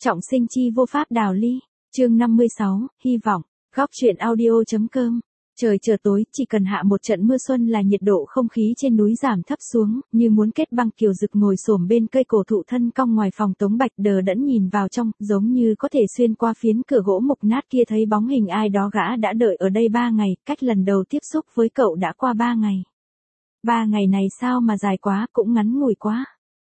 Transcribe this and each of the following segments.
Trọng sinh chi vô pháp đào ly. Chương 56, hy vọng. Góc truyện audio.com. Trời trở tối, chỉ cần hạ một trận mưa xuân là nhiệt độ không khí trên núi giảm thấp xuống, như muốn kết băng. Kiều Dực ngồi xổm bên cây cổ thụ thân cong ngoài phòng Tống Bạch, đờ đẫn nhìn vào trong, giống như có thể xuyên qua phiến cửa gỗ mục nát kia thấy bóng hình ai đó. Gã đã đợi ở đây 3 ngày, cách lần đầu tiếp xúc với cậu đã qua 3 ngày. 3 ngày này sao mà dài quá, cũng ngắn ngủi quá.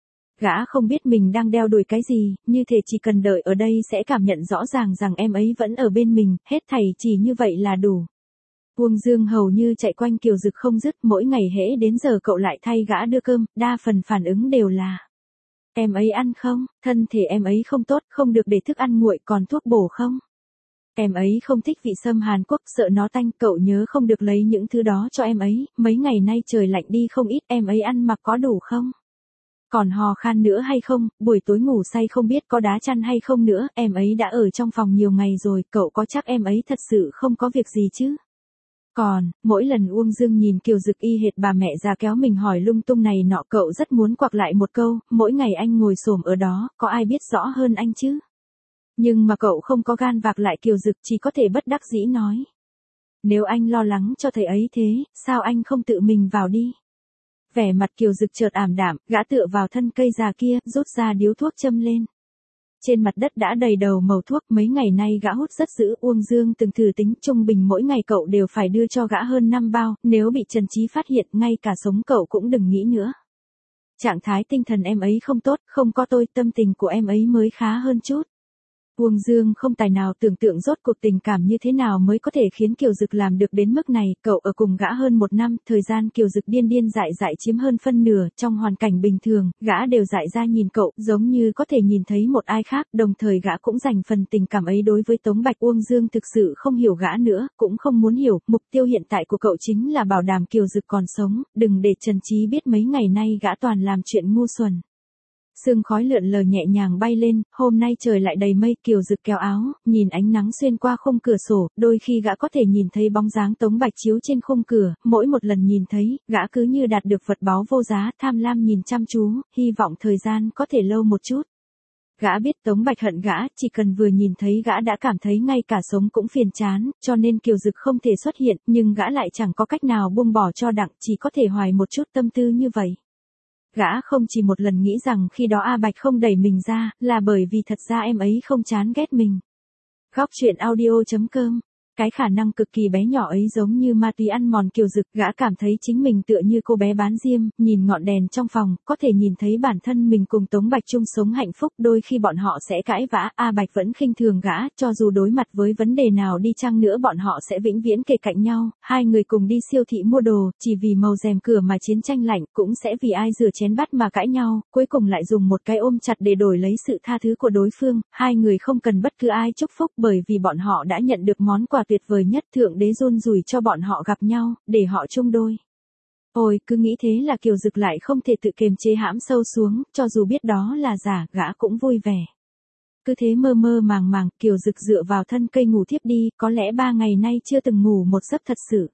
Gã không biết mình đang đeo đuổi cái gì, như thể chỉ cần đợi ở đây sẽ cảm nhận rõ ràng rằng em ấy vẫn ở bên mình, hết thảy chỉ như vậy là đủ. Uông Dương hầu như chạy quanh Kiều Dực không dứt, mỗi ngày hễ đến giờ cậu lại thay gã đưa cơm, đa phần phản ứng đều là: em ấy ăn không, thân thể em ấy không tốt, không được để thức ăn nguội, còn thuốc bổ không? Em ấy không thích vị sâm Hàn Quốc, sợ nó tanh, cậu nhớ không được lấy những thứ đó cho em ấy, mấy ngày nay trời lạnh đi không ít, em ấy ăn mặc có đủ không? Còn hò khan nữa hay không, buổi tối ngủ say không biết có đá chăn hay không nữa, em ấy đã ở trong phòng nhiều ngày rồi, cậu có chắc em ấy thật sự không có việc gì chứ? Còn, mỗi lần Uông Dương nhìn Kiều Dực y hệt bà mẹ già kéo mình hỏi lung tung này nọ, cậu rất muốn quặc lại một câu, mỗi ngày anh ngồi xổm ở đó, có ai biết rõ hơn anh chứ? Nhưng mà cậu không có gan vạc lại Kiều Dực, chỉ có thể bất đắc dĩ nói: nếu anh lo lắng cho thầy ấy thế, sao anh không tự mình vào đi? Vẻ mặt Kiều Dực chợt ảm đạm, gã tựa vào thân cây già kia, rút ra điếu thuốc châm lên. Trên mặt đất đã đầy đầu mẩu thuốc, mấy ngày nay gã hút rất dữ. Uông Dương từng thử tính, trung bình mỗi ngày cậu đều phải đưa cho gã hơn 5 bao, nếu bị Trần Chí phát hiện, ngay cả sống cậu cũng đừng nghĩ nữa. Trạng thái tinh thần em ấy không tốt, không có tôi, tâm tình của em ấy mới khá hơn chút. Uông Dương không tài nào tưởng tượng rốt cuộc tình cảm như thế nào mới có thể khiến Kiều Dực làm được đến mức này. Cậu ở cùng gã hơn 1 năm, thời gian Kiều Dực điên điên dại dại chiếm hơn phân nửa, trong hoàn cảnh bình thường, gã đều dại ra nhìn cậu, giống như có thể nhìn thấy một ai khác, đồng thời gã cũng dành phần tình cảm ấy đối với Tống Bạch. Uông Dương thực sự không hiểu gã nữa, cũng không muốn hiểu, mục tiêu hiện tại của cậu chính là bảo đảm Kiều Dực còn sống, đừng để Trần Chí biết mấy ngày nay gã toàn làm chuyện ngu xuẩn. Sương khói lượn lờ nhẹ nhàng bay lên, hôm nay trời lại đầy mây. Kiều Dực kéo áo, nhìn ánh nắng xuyên qua khung cửa sổ, đôi khi gã có thể nhìn thấy bóng dáng Tống Bạch chiếu trên khung cửa, mỗi một lần nhìn thấy, gã cứ như đạt được vật báu vô giá, tham lam nhìn chăm chú, hy vọng thời gian có thể lâu một chút. Gã biết Tống Bạch hận gã, chỉ cần vừa nhìn thấy gã đã cảm thấy ngay cả sống cũng phiền chán, cho nên Kiều Dực không thể xuất hiện, nhưng gã lại chẳng có cách nào buông bỏ cho đặng, chỉ có thể hoài một chút tâm tư như vậy. Gã không chỉ một lần nghĩ rằng khi đó A Bạch không đẩy mình ra, là bởi vì thật ra em ấy không chán ghét mình. Góc truyện audio.com. Cái khả năng cực kỳ bé nhỏ ấy giống như ma túy ăn mòn Kiều Dực, gã cảm thấy chính mình tựa như cô bé bán diêm, nhìn ngọn đèn trong phòng, có thể nhìn thấy bản thân mình cùng Tống Bạch chung sống hạnh phúc. Đôi khi bọn họ sẽ cãi vã, A Bạch vẫn khinh thường gã, cho dù đối mặt với vấn đề nào đi chăng nữa bọn họ sẽ vĩnh viễn kề cạnh nhau, hai người cùng đi siêu thị mua đồ, chỉ vì màu rèm cửa mà chiến tranh lạnh, cũng sẽ vì ai rửa chén bát mà cãi nhau, cuối cùng lại dùng một cái ôm chặt để đổi lấy sự tha thứ của đối phương. Hai người không cần bất cứ ai chúc phúc, bởi vì bọn họ đã nhận được món quà tuyệt vời nhất, Thượng Đế run rủi cho bọn họ gặp nhau, để họ chung đôi. Ôi, cứ nghĩ thế là Kiều Dực lại không thể tự kiềm chế hãm sâu xuống, cho dù biết đó là giả, gã cũng vui vẻ. Cứ thế mơ mơ màng màng, Kiều Dực dựa vào thân cây ngủ thiếp đi, có lẽ 3 ngày nay chưa từng ngủ một giấc thật sự.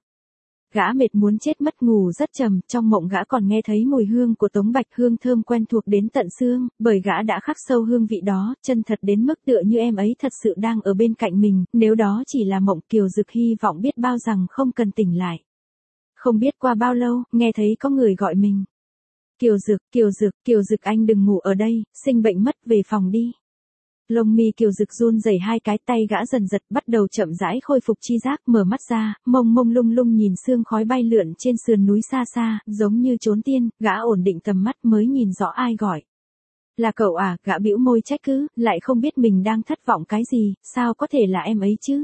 Gã mệt muốn chết mất, ngủ rất trầm, trong mộng gã còn nghe thấy mùi hương của Tống Bạch, hương thơm quen thuộc đến tận xương, bởi gã đã khắc sâu hương vị đó, chân thật đến mức tựa như em ấy thật sự đang ở bên cạnh mình, nếu đó chỉ là mộng, Kiều Dực hy vọng biết bao rằng không cần tỉnh lại. Không biết qua bao lâu, nghe thấy có người gọi mình. Kiều Dực, Kiều Dực, Kiều Dực anh đừng ngủ ở đây, sinh bệnh mất, về phòng đi. Lông mi Kiều Dực run rẩy hai cái, tay gã dần giật bắt đầu chậm rãi khôi phục chi giác, mở mắt ra, mông mông lung lung nhìn sương khói bay lượn trên sườn núi xa xa, giống như trốn tiên, gã ổn định tầm mắt mới nhìn rõ ai gọi. Là cậu à? Gã bĩu môi trách cứ, lại không biết mình đang thất vọng cái gì, sao có thể là em ấy chứ?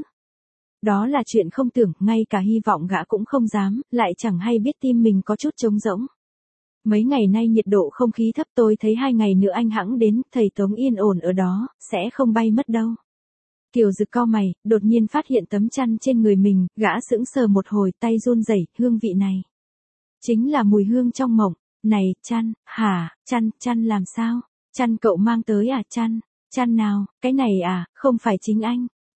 Đó là chuyện không tưởng, ngay cả hy vọng gã cũng không dám, lại chẳng hay biết tim mình có chút trống rỗng. Mấy ngày nay nhiệt độ không khí thấp, tôi thấy 2 ngày nữa anh hẵng đến, thầy Tống yên ổn ở đó, sẽ không bay mất đâu. Kiều Dực cau mày, đột nhiên phát hiện tấm chăn trên người mình, gã sững sờ một hồi, tay run rẩy, hương vị này. Chính là mùi hương trong mộng. Này, chăn, hả, chăn làm sao? Chăn cậu mang tới à? Chăn nào, cái này à, không phải chính anh.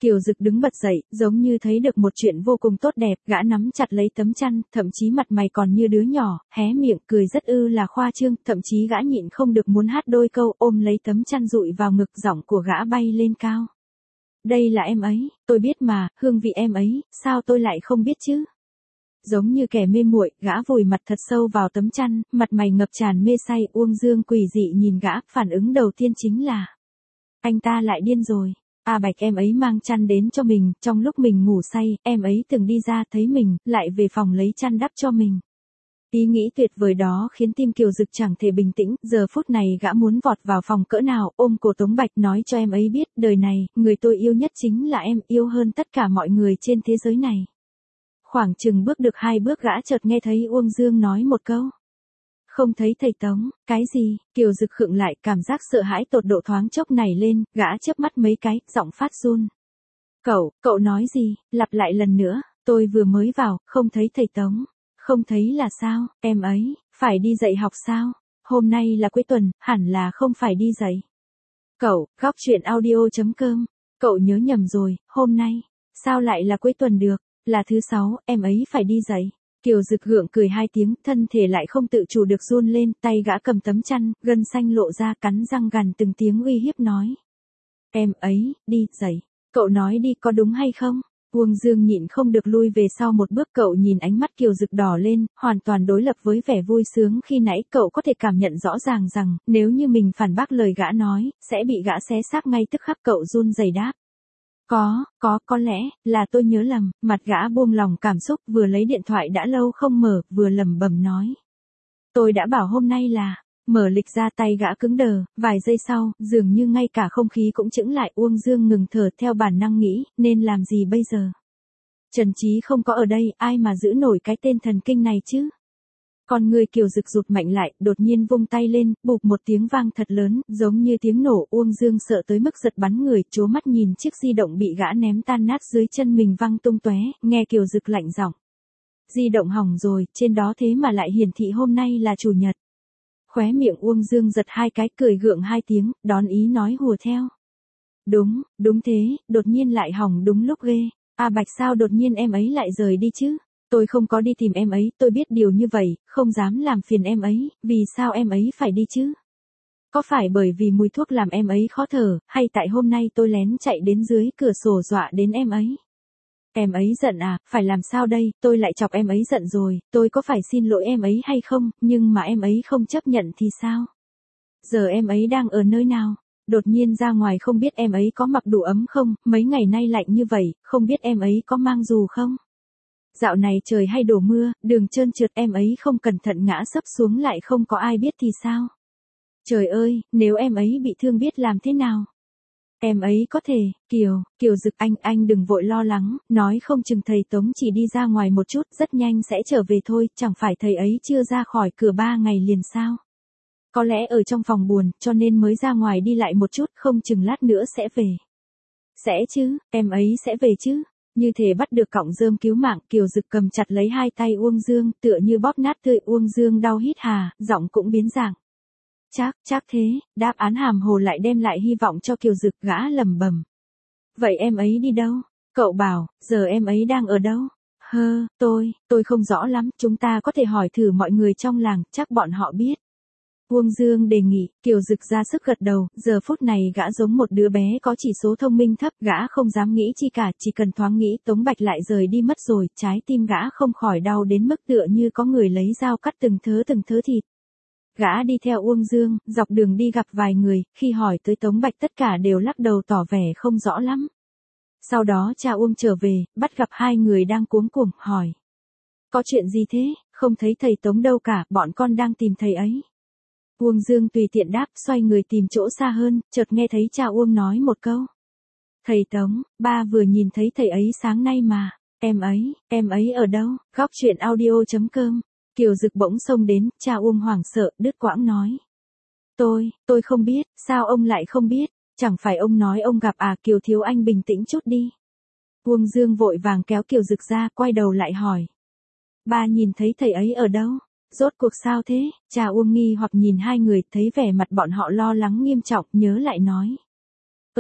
Kiều Dực đứng bật dậy, giống như thấy được một chuyện vô cùng tốt đẹp, gã nắm chặt lấy tấm chăn, thậm chí mặt mày còn như đứa nhỏ, hé miệng cười rất là khoa trương, thậm chí gã nhịn không được muốn hát đôi câu, ôm lấy tấm chăn dụi vào ngực, giọng của gã bay lên cao. Đây là em ấy, tôi biết mà, hương vị em ấy, sao tôi lại không biết chứ? Giống như kẻ mê muội, gã vùi mặt thật sâu vào tấm chăn, mặt mày ngập tràn mê say. Uông Dương quỷ dị nhìn gã, phản ứng đầu tiên chính là anh ta lại điên rồi. A Bạch em ấy mang chăn đến cho mình, trong lúc mình ngủ say, em ấy từng đi ra thấy mình, lại về phòng lấy chăn đắp cho mình. Ý nghĩ tuyệt vời đó khiến tim Kiều Dực chẳng thể bình tĩnh, giờ phút này gã muốn vọt vào phòng cỡ nào, ôm cổ Tống Bạch nói cho em ấy biết, đời này, người tôi yêu nhất chính là em, yêu hơn tất cả mọi người trên thế giới này. Khoảng chừng bước được 2 bước gã chợt nghe thấy Uông Dương nói một câu. Không thấy thầy Tống, cái gì? Kiều Dực khựng lại, cảm giác sợ hãi tột độ thoáng chốc nảy lên, gã chớp mắt mấy cái, giọng phát run. Cậu nói gì? Lặp lại lần nữa, tôi vừa mới vào, không thấy thầy Tống. Không thấy là sao, em ấy, phải đi dạy học sao? Hôm nay là cuối tuần, hẳn là không phải đi dạy. Góc truyện audio.com, cậu nhớ nhầm rồi, hôm nay, sao lại là cuối tuần được, là thứ 6, em ấy phải đi dạy. Kiều Dực gượng cười 2 tiếng, thân thể lại không tự chủ được run lên, tay gã cầm tấm chăn, gân xanh lộ ra, cắn răng gằn từng tiếng uy hiếp nói. Em ấy, đi dạy, cậu nói đi có đúng hay không? Uông Dương nhịn không được lui về sau một bước, cậu nhìn ánh mắt Kiều Dực đỏ lên, hoàn toàn đối lập với vẻ vui sướng khi nãy, cậu có thể cảm nhận rõ ràng rằng, nếu như mình phản bác lời gã nói, sẽ bị gã xé xác ngay tức khắc. Cậu run rẩy đáp. Có lẽ, là tôi nhớ lầm, mặt gã buông lòng cảm xúc, vừa lấy điện thoại đã lâu không mở, vừa lẩm bẩm nói. Tôi đã bảo hôm nay là, mở lịch ra, tay gã cứng đờ, vài giây sau, dường như ngay cả không khí cũng chững lại. Uông Dương ngừng thở, theo bản năng nghĩ, nên làm gì bây giờ? Trần Chí không có ở đây, ai mà giữ nổi cái tên thần kinh này chứ? Con người Kiều Dực rụt mạnh lại, đột nhiên vung tay lên, bụp một tiếng vang thật lớn, giống như tiếng nổ. Uông Dương sợ tới mức giật bắn người, trố mắt nhìn chiếc di động bị gã ném tan nát dưới chân mình văng tung tóe, nghe Kiều Dực lạnh giọng. Di động hỏng rồi, trên đó thế mà lại hiển thị hôm nay là chủ nhật. Khóe miệng Uông Dương giật 2 cái, cười gượng 2 tiếng, đón ý nói hùa theo. Đúng thế, đột nhiên lại hỏng đúng lúc ghê. A Bạch sao đột nhiên em ấy lại rời đi chứ? Tôi không có đi tìm em ấy, tôi biết điều như vậy, không dám làm phiền em ấy, vì sao em ấy phải đi chứ? Có phải bởi vì mùi thuốc làm em ấy khó thở, hay tại hôm nay tôi lén chạy đến dưới cửa sổ dọa đến em ấy? Em ấy giận à, phải làm sao đây, tôi lại chọc em ấy giận rồi, tôi có phải xin lỗi em ấy hay không, nhưng mà em ấy không chấp nhận thì sao? Giờ em ấy đang ở nơi nào? Đột nhiên ra ngoài không biết em ấy có mặc đủ ấm không, mấy ngày nay lạnh như vậy, không biết em ấy có mang dù không? Dạo này trời hay đổ mưa, đường trơn trượt, em ấy không cẩn thận ngã sấp xuống lại không có ai biết thì sao? Trời ơi, nếu em ấy bị thương biết làm thế nào? Em ấy có thể, Kiều Dực anh đừng vội lo lắng, nói không chừng thầy Tống chỉ đi ra ngoài một chút, rất nhanh sẽ trở về thôi, chẳng phải thầy ấy chưa ra khỏi cửa 3 ngày liền sao? Có lẽ ở trong phòng buồn, cho nên mới ra ngoài đi lại một chút, không chừng lát nữa sẽ về. Sẽ chứ, em ấy sẽ về chứ. Như thể bắt được cọng rơm cứu mạng, Kiều Dực cầm chặt lấy 2 tay Uông Dương, tựa như bóp nát tươi. Uông Dương đau hít hà, giọng cũng biến dạng. Chắc thế, đáp án hàm hồ lại đem lại hy vọng cho Kiều Dực, gã lẩm bẩm. Vậy em ấy đi đâu? Cậu bảo, giờ em ấy đang ở đâu? Tôi không rõ lắm, chúng ta có thể hỏi thử mọi người trong làng, chắc bọn họ biết. Uông Dương đề nghị, Kiều Dực ra sức gật đầu, giờ phút này gã giống một đứa bé có chỉ số thông minh thấp, gã không dám nghĩ chi cả, chỉ cần thoáng nghĩ Tống Bạch lại rời đi mất rồi, trái tim gã không khỏi đau đến mức tựa như có người lấy dao cắt từng thớ thịt. Gã đi theo Uông Dương, dọc đường đi gặp vài người, khi hỏi tới Tống Bạch tất cả đều lắc đầu tỏ vẻ không rõ lắm. Sau đó cha Uông trở về, bắt gặp 2 người đang cuống cuồng, hỏi. Có chuyện gì thế, không thấy thầy Tống đâu cả, bọn con đang tìm thầy ấy. Uông Dương tùy tiện đáp, xoay người tìm chỗ xa hơn, chợt nghe thấy cha Uông nói một câu. Thầy Tống, ba vừa nhìn thấy thầy ấy sáng nay mà, em ấy ở đâu? Góc truyện audio.com. Kiều Dực bỗng xông đến, cha Uông hoảng sợ, đứt quãng nói. Tôi không biết, sao ông lại không biết, chẳng phải ông nói ông gặp à? Kiều thiếu anh bình tĩnh chút đi. Uông Dương vội vàng kéo Kiều Dực ra, quay đầu lại hỏi. Ba nhìn thấy thầy ấy ở đâu? Rốt cuộc sao thế? Cha Uông nghi hoặc nhìn 2 người, thấy vẻ mặt bọn họ lo lắng nghiêm trọng, nhớ lại nói.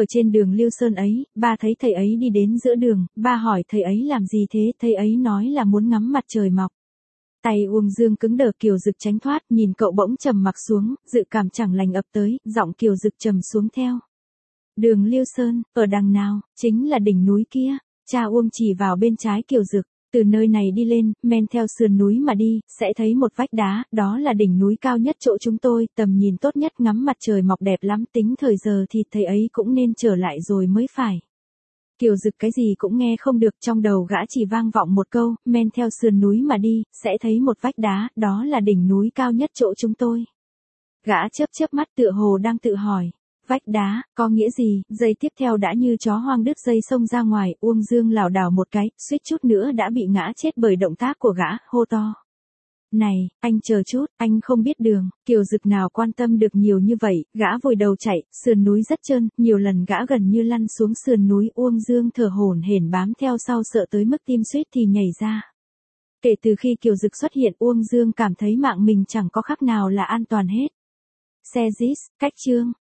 ở trên đường Lưu Sơn ấy, ba thấy thầy ấy đi đến giữa đường, ba hỏi thầy ấy làm gì thế, thầy ấy nói là muốn ngắm mặt trời mọc. Tay Uông Dương cứng đờ, Kiều Dực tránh thoát, nhìn cậu bỗng trầm mặc xuống, dự cảm chẳng lành ập tới, giọng Kiều Dực trầm xuống theo. Đường Lưu Sơn, ở đằng nào, chính là đỉnh núi kia, cha Uông chỉ vào bên trái Kiều Dực. Từ nơi này đi lên, men theo sườn núi mà đi, sẽ thấy một vách đá, đó là đỉnh núi cao nhất chỗ chúng tôi, tầm nhìn tốt nhất, ngắm mặt trời mọc đẹp lắm, tính thời giờ thì thầy ấy cũng nên trở lại rồi mới phải. Kiều Dực cái gì cũng nghe không được, trong đầu gã chỉ vang vọng một câu, men theo sườn núi mà đi, sẽ thấy một vách đá, đó là đỉnh núi cao nhất chỗ chúng tôi. Gã chớp chớp mắt tựa hồ đang tự hỏi. Vách đá, có nghĩa gì? Giây tiếp theo đã như chó hoang đứt dây xông ra ngoài, Uông Dương lảo đảo một cái, suýt chút nữa đã bị ngã chết bởi động tác của gã, hô to. Này, anh chờ chút, anh không biết đường. Kiều Dực nào quan tâm được nhiều như vậy, gã vội đầu chạy, sườn núi rất trơn, nhiều lần gã gần như lăn xuống sườn núi, Uông Dương thở hổn hển bám theo sau, sợ tới mức tim suýt thì nhảy ra. Kể từ khi Kiều Dực xuất hiện, Uông Dương cảm thấy mạng mình chẳng có khác nào là an toàn hết. Xe Zis, cách chương.